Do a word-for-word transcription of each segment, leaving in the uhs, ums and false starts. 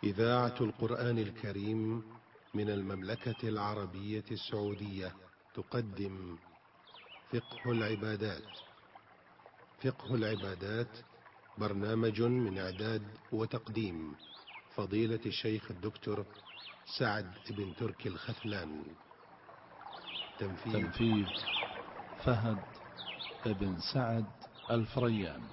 إذاعة القرآن الكريم من المملكة العربية السعودية تقدم فقه العبادات. فقه العبادات برنامج من إعداد وتقديم فضيلة الشيخ الدكتور سعد بن تركي الخثلان. تنفيذ, تنفيذ فهد بن سعد الفريان.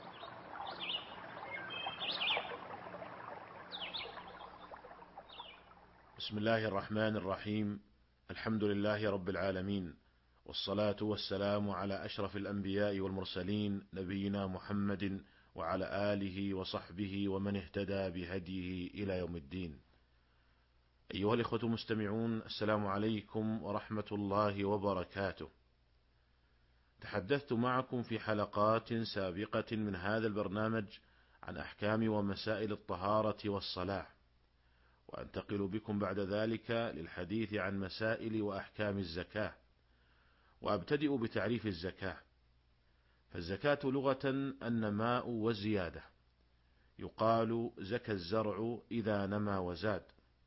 بسم الله الرحمن الرحيم. الحمد لله رب العالمين، والصلاة والسلام على أشرف الأنبياء والمرسلين، نبينا محمد وعلى آله وصحبه ومن اهتدى بهديه إلى يوم الدين. أيها الإخوة المستمعون، السلام عليكم ورحمة الله وبركاته. تحدثت معكم في حلقات سابقة من هذا البرنامج عن أحكام ومسائل الطهارة والصلاة، وأنتقل بكم بعد ذلك للحديث عن مسائل وأحكام الزكاة. وأبتدئ بتعريف الزكاة. فالزكاة لغة النماء والزيادة، يقال زكى الزرع إذا نما وزاد،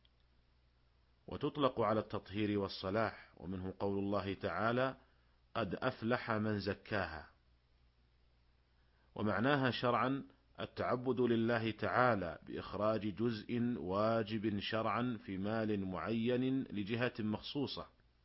وتطلق على التطهير والصلاح، ومنه قول الله تعالى قد أفلح من زكاها. ومعناها شرعا التعبد لله تعالى بإخراج جزء واجب شرعا في مال معين لجهة مخصوصة.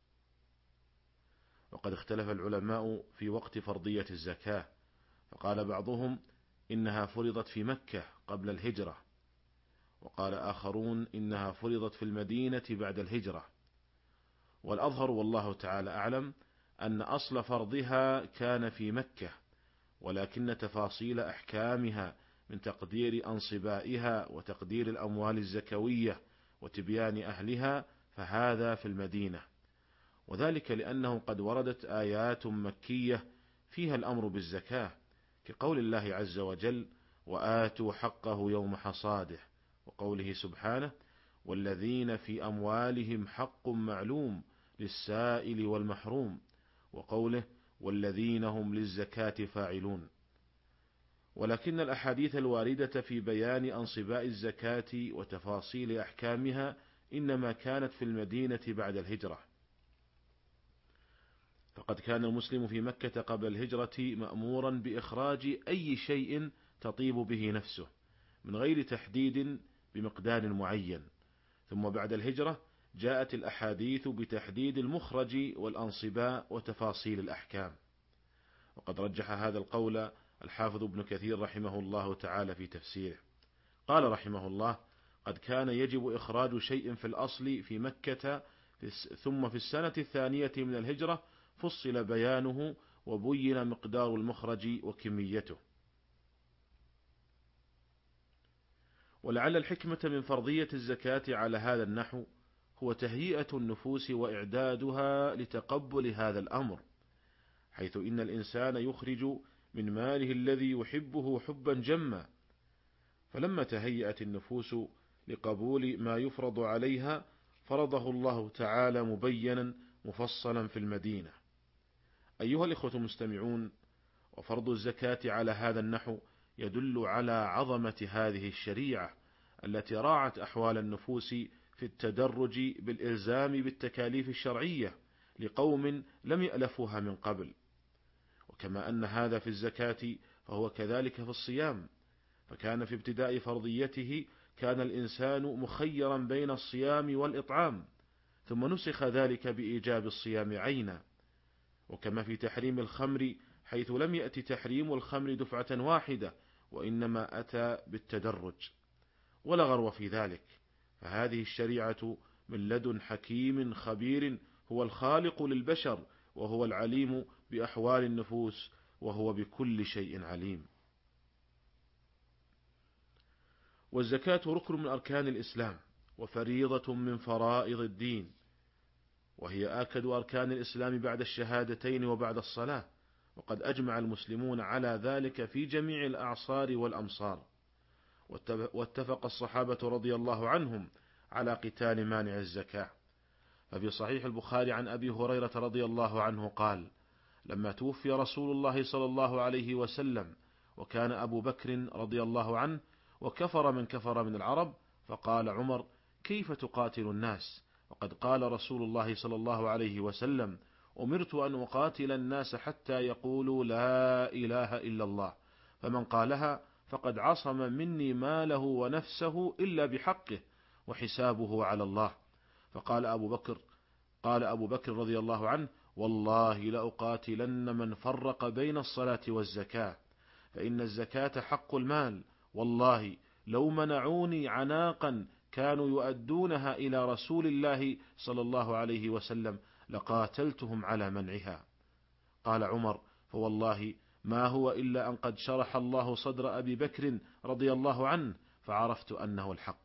وقد اختلف العلماء في وقت فرضية الزكاة، فقال بعضهم إنها فرضت في مكة قبل الهجرة، وقال آخرون إنها فرضت في المدينة بعد الهجرة. والأظهر والله تعالى أعلم أن أصل فرضها كان في مكة، ولكن تفاصيل أحكامها من تقدير أنصبائها وتقدير الأموال الزكوية وتبيان أهلها فهذا في المدينة، وذلك لأنه قد وردت آيات مكية فيها الأمر بالزكاة، كقول الله عز وجل وآتوا حقه يوم حصاده، وقوله سبحانه والذين في أموالهم حق معلوم للسائل والمحروم، وقوله والذين هم للزكاة فاعلون. ولكن الأحاديث الواردة في بيان أنصباء الزكاة وتفاصيل أحكامها إنما كانت في المدينة بعد الهجرة، فقد كان المسلم في مكة قبل الهجرة مأمورا بإخراج أي شيء تطيب به نفسه من غير تحديد بمقدار معين، ثم بعد الهجرة جاءت الأحاديث بتحديد المخرج والأنصباء وتفاصيل الأحكام. وقد رجح هذا القول الحافظ ابن كثير رحمه الله تعالى في تفسيره، قال رحمه الله قد كان يجب إخراج شيء في الأصل في مكة، ثم في السنة الثانية من الهجرة فصل بيانه وبين مقدار المخرج وكميته. ولعل الحكمة من فرضية الزكاة على هذا النحو هو تهيئة النفوس وإعدادها لتقبل هذا الأمر، حيث إن الإنسان يخرج من ماله الذي يحبه حبا جما، فلما تهيأت النفوس لقبول ما يفرض عليها فرضه الله تعالى مبينا مفصلا في المدينة. أيها الإخوة المستمعون، وفرض الزكاة على هذا النحو يدل على عظمة هذه الشريعة التي راعت أحوال النفوس في التدرج بالإلزام بالتكاليف الشرعية لقوم لم يألفوها من قبل. وكما أن هذا في الزكاة فهو كذلك في الصيام، فكان في ابتداء فرضيته كان الإنسان مخيرا بين الصيام والإطعام، ثم نسخ ذلك بإيجاب الصيام عينا. وكما في تحريم الخمر، حيث لم يأتي تحريم الخمر دفعة واحدة، وإنما أتى بالتدرج، ولا غرو في ذلك، فهذه الشريعة من لدن حكيم خبير هو الخالق للبشر، وهو العليم بأحوال النفوس، وهو بكل شيء عليم. والزكاة ركن من أركان الإسلام وفريضة من فرائض الدين، وهي آكد أركان الإسلام بعد الشهادتين وبعد الصلاة، وقد أجمع المسلمون على ذلك في جميع الأعصار والأمصار، واتفق الصحابة رضي الله عنهم على قتال مانع الزكاة. ففي صحيح البخاري عن أبي هريرة رضي الله عنه قال لما توفي رسول الله صلى الله عليه وسلم وكان أبو بكر رضي الله عنه وكفر من كفر من العرب، فقال عمر: كيف تقاتل الناس وقد قال رسول الله صلى الله عليه وسلم: أمرت أن أقاتل الناس حتى يقولوا لا إله إلا الله، فمن قالها فقد عصم مني ماله ونفسه إلا بحقه وحسابه على الله. فقال أبو بكر قال أبو بكر رضي الله عنه: والله لأقاتلن من فرق بين الصلاة والزكاة، فإن الزكاة حق المال، والله لو منعوني عناقا كانوا يؤدونها إلى رسول الله صلى الله عليه وسلم لقاتلتهم على منعها. قال عمر: فوالله ما هو إلا أن قد شرح الله صدر أبي بكر رضي الله عنه فعرفت أنه الحق.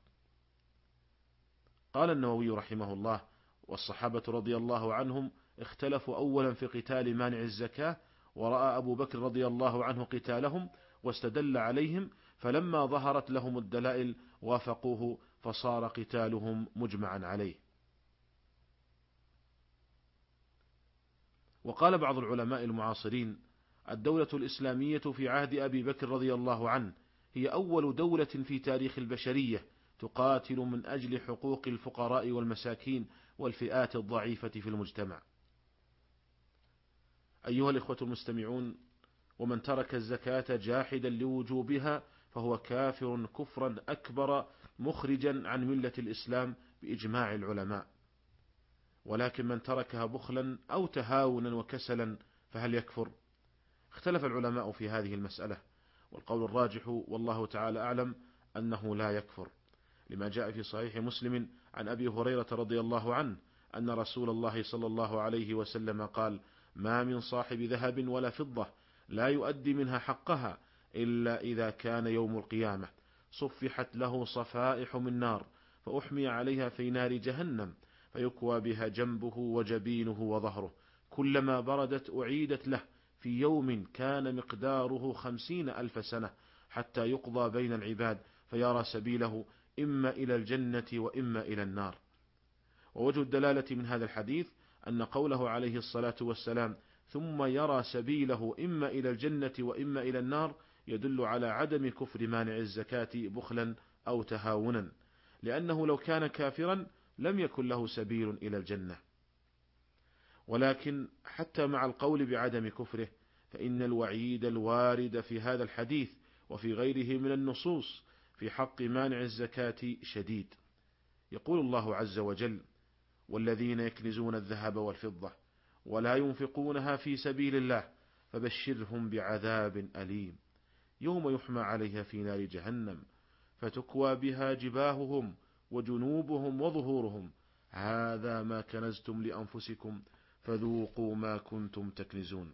قال النووي رحمه الله: والصحابة رضي الله عنهم اختلفوا أولا في قتال مانع الزكاة، ورأى أبو بكر رضي الله عنه قتالهم واستدل عليهم، فلما ظهرت لهم الدلائل وافقوه فصار قتالهم مجمعا عليه. وقال بعض العلماء المعاصرين: الدولة الإسلامية في عهد أبي بكر رضي الله عنه هي أول دولة في تاريخ البشرية تقاتل من أجل حقوق الفقراء والمساكين والفئات الضعيفة في المجتمع. أيها الإخوة المستمعون، ومن ترك الزكاة جاحدا لوجوبها فهو كافر كفرا أكبر مخرجا عن ملة الإسلام بإجماع العلماء. ولكن من تركها بخلا أو تهاونا وكسلا فهل يكفر؟ اختلف العلماء في هذه المسألة، والقول الراجح والله تعالى أعلم أنه لا يكفر، لما جاء في صحيح مسلم عن أبي هريرة رضي الله عنه أن رسول الله صلى الله عليه وسلم قال: ما من صاحب ذهب ولا فضة لا يؤدي منها حقها إلا إذا كان يوم القيامة صفحت له صفائح من نار فأحمي عليها في نار جهنم فيكوى بها جنبه وجبينه وظهره، كلما بردت أعيدت له في يوم كان مقداره خمسين ألف سنة حتى يقضى بين العباد فيرى سبيله إما إلى الجنة وإما إلى النار. ووجه الدلالة من هذا الحديث أن قوله عليه الصلاة والسلام: ثم يرى سبيله إما إلى الجنة وإما إلى النار، يدل على عدم كفر مانع الزكاة بخلا أو تهاونا، لأنه لو كان كافرا لم يكن له سبيل إلى الجنة. ولكن حتى مع القول بعدم كفره فإن الوعيد الوارد في هذا الحديث وفي غيره من النصوص في حق مانع الزكاة شديد. يقول الله عز وجل: والذين يكنزون الذهب والفضة ولا ينفقونها في سبيل الله فبشرهم بعذاب أليم يوم يحمى عليها في نار جهنم فتكوى بها جباههم وجنوبهم وظهورهم هذا ما كنزتم لأنفسكم فذوقوا ما كنتم تكنزون.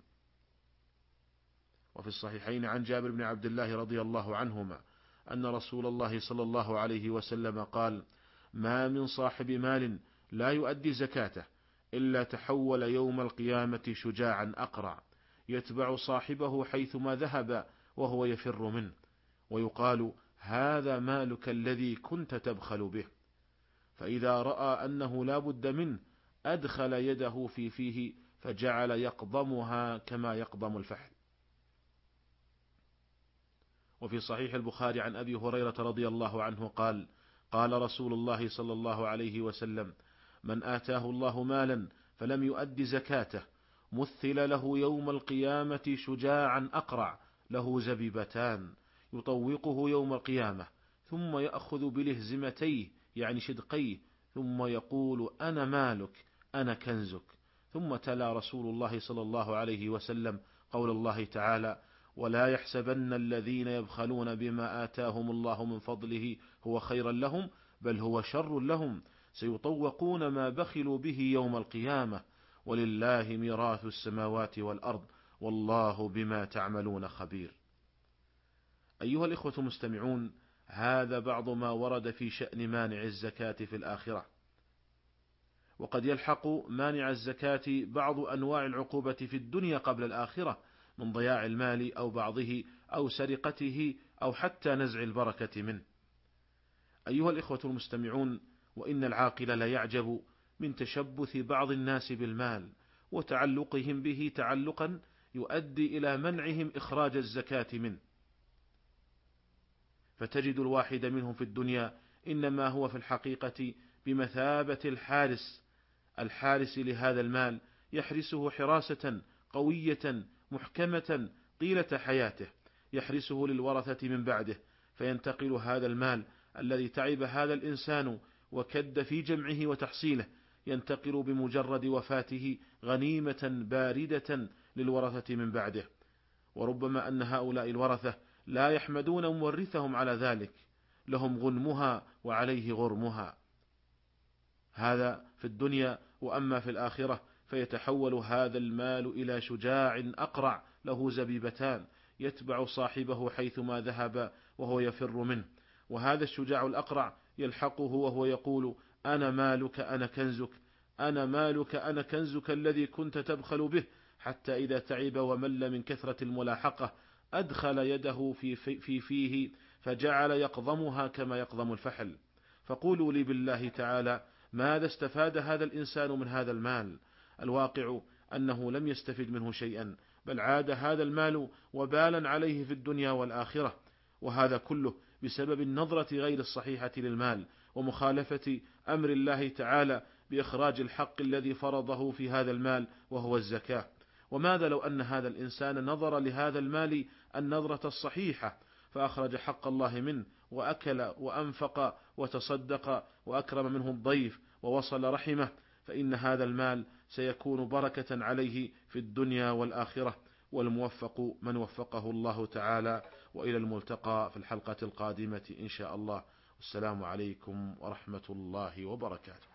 وفي الصحيحين عن جابر بن عبد الله رضي الله عنهما أن رسول الله صلى الله عليه وسلم قال: ما من صاحب مال لا يؤدي زكاته إلا تحول يوم القيامة شجاعا أقرع يتبع صاحبه حيثما ذهب وهو يفر منه، ويقال: هذا مالك الذي كنت تبخل به، فإذا رأى أنه لا بد منه أدخل يده في فيه فجعل يقضمها كما يقضم الفحل. وفي صحيح البخاري عن أبي هريرة رضي الله عنه قال: قال رسول الله صلى الله عليه وسلم: من آتاه الله مالا فلم يؤد زكاته مثل له يوم القيامة شجاعا أقرع له زبيبتان يطوقه يوم القيامة ثم يأخذ بلهزمتيه يعني شدقيه ثم يقول: أنا مالك أنا كنزك. ثم تلا رسول الله صلى الله عليه وسلم قول الله تعالى: ولا يحسبن الذين يبخلون بما آتاهم الله من فضله هو خيرا لهم بل هو شر لهم سيطوقون ما بخلوا به يوم القيامة ولله ميراث السماوات والأرض والله بما تعملون خبير. أيها الإخوة المستمعون، هذا بعض ما ورد في شأن مانع الزكاة في الآخرة. وقد يلحق مانع الزكاة بعض أنواع العقوبة في الدنيا قبل الآخرة من ضياع المال أو بعضه أو سرقته أو حتى نزع البركة منه. أيها الإخوة المستمعون، وإن العاقل لا يعجب من تشبث بعض الناس بالمال وتعلقهم به تعلقا يؤدي إلى منعهم إخراج الزكاة منه، فتجد الواحد منهم في الدنيا إنما هو في الحقيقة بمثابة الحارس الحارس لهذا المال، يحرسه حراسة قوية محكمة طيلة حياته، يحرسه للورثة من بعده، فينتقل هذا المال الذي تعب هذا الإنسان وكد في جمعه وتحصيله، ينتقل بمجرد وفاته غنيمة باردة للورثة من بعده. وربما أن هؤلاء الورثة لا يحمدون مورثهم على ذلك، لهم غنمها وعليه غرمها، هذا في الدنيا. وأما في الآخرة فيتحول هذا المال إلى شجاع أقرع له زبيبتان، يتبع صاحبه حيثما ذهب وهو يفر منه، وهذا الشجاع الأقرع يلحقه وهو يقول: أنا مالك أنا كنزك، أنا مالك أنا كنزك الذي كنت تبخل به، حتى إذا تعب ومل من كثرة الملاحقة أدخل يده في, في, في فيه فجعل يقضمها كما يقضم الفحل. فقولوا لي بالله تعالى، ماذا استفاد هذا الإنسان من هذا المال؟ الواقع أنه لم يستفد منه شيئا، بل عاد هذا المال وبالا عليه في الدنيا والآخرة، وهذا كله بسبب النظرة غير الصحيحة للمال ومخالفة أمر الله تعالى بإخراج الحق الذي فرضه في هذا المال وهو الزكاة. وماذا لو أن هذا الإنسان نظر لهذا المال النظرة الصحيحة فأخرج حق الله منه وأكل وأنفق وتصدق وأكرم منه الضيف ووصل رحمه، فإن هذا المال سيكون بركة عليه في الدنيا والآخرة. والموفق من وفقه الله تعالى. وإلى الملتقى في الحلقة القادمة إن شاء الله. والسلام عليكم ورحمة الله وبركاته.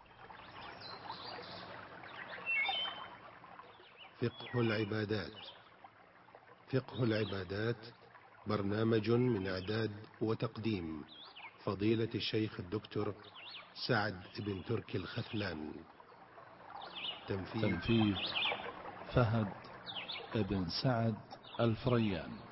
فقه العبادات. فقه العبادات برنامج من إعداد وتقديم فضيلة الشيخ الدكتور سعد بن تركي الخثلان. تنفيذ فهد بن سعد الفريان.